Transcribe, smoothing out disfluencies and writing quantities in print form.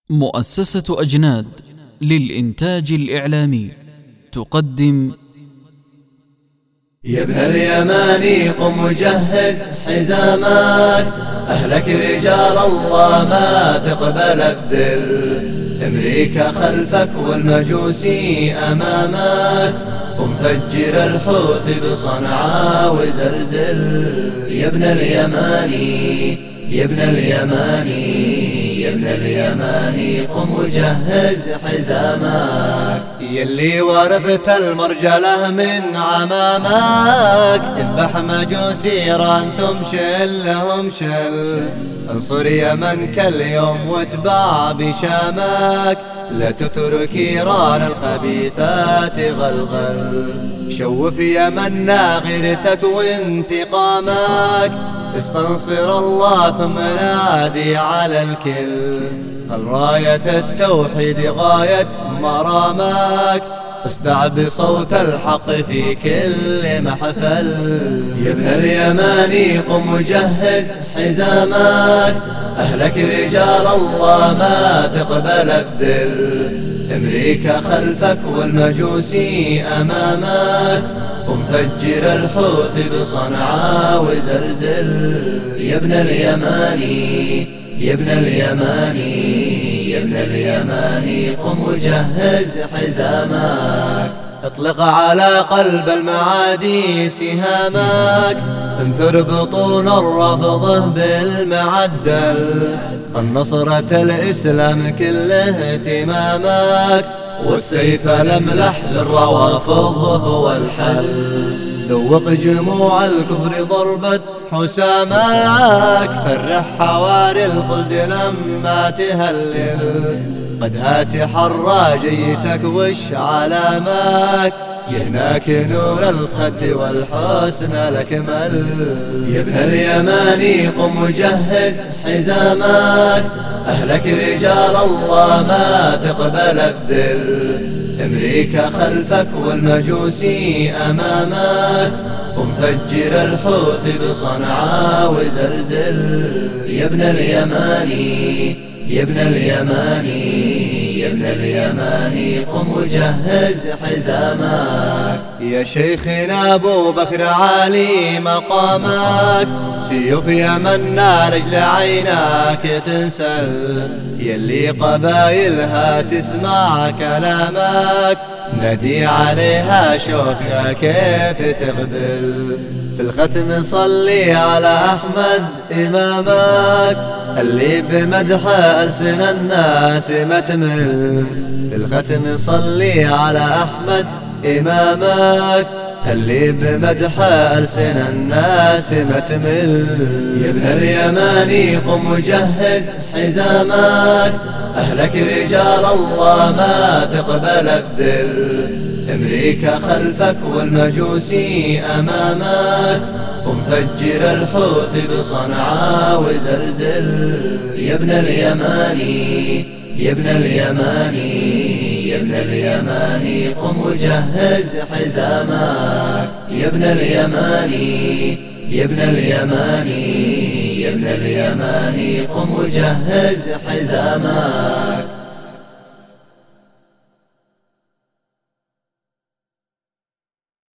مؤسسة أجناد للإنتاج الإعلامي تقدم: يا ابن اليماني قم وجهز حزامات، أهلك رجال الله ما تقبل الذل. أمريكا خلفك والمجوسي أمامك، قم فجر الحوثي بصنعاء وزلزل. يا ابن اليماني يا ابن اليماني يا ابن اليماني قم وجهز حزامك، يلي ورثت المرجله من عمامك. تذبح مجوسي ران ثم شلهم شل، انصر يمنك اليوم واتبع بشامك. لا تترك ايران الخبيثات غلغل، شوف يمنا غيرتك وانتقامك. استنصر الله ثم نادي على الكل، خل راية التوحيد غاية مرامك. اصدع بصوت الحق في كل محفل. يا ابن اليماني قم وجهز حزامات، أهلك رجال الله ما تقبل الذل. أمريكا خلفك والمجوسي أمامك، قم فجر الحوثي بصنعاء وزلزل. يا ابن اليماني يا ابن اليماني يا ابن اليماني قم وجهز حزامك. اطلق على قلب المعادي سهامك، انثر بطون الرافضه بالمعدل. النصرة الإسلام كل اهتمامك، والسيف لملح للروافض هو الحل. ذوق جموع الكفر ضربة حسامك، فرح حواري الخلد لما تهلل. قد هات حراجيتك وش علامك، يهناك نور الخد والحسن الأكمل. يا ابن اليماني قم وجهز حزامات، أهلك رجال الله ما تقبل الذل. أمريكا خلفك والمجوسي أمامك، قم فجر الحوثي بصنعاء وزلزل. يا ابن اليماني يا ابن اليماني يا ابن اليماني قم وجهز حزامك. يا شيخنا أبو بكر عالي مقامك، سيوف يمنا رجل عيناك تنسل. يلي قبايلها تسمع كلامك، نادي عليها شوف يا كيف تقبل. في الختم صلي على أحمد إمامك، اللي بمدحه ألسن الناس ما تمل. في الختم صلي على أحمد إمامك، اللي بمدحه ألسن الناس ما تمل. يا ابن اليماني قم وجهز حزامات، أهلك رجال الله ما تقبل الذل. أمريكا خلفك والمجوسي أمامك، قم فجر الحوثي بصنعاء وزلزل. يا ابن اليماني يا ابن اليماني يا ابن اليماني قم وجهز حزامك. يا ابن اليماني يا ابن اليماني يا ابن اليماني قم وجهز حزامك.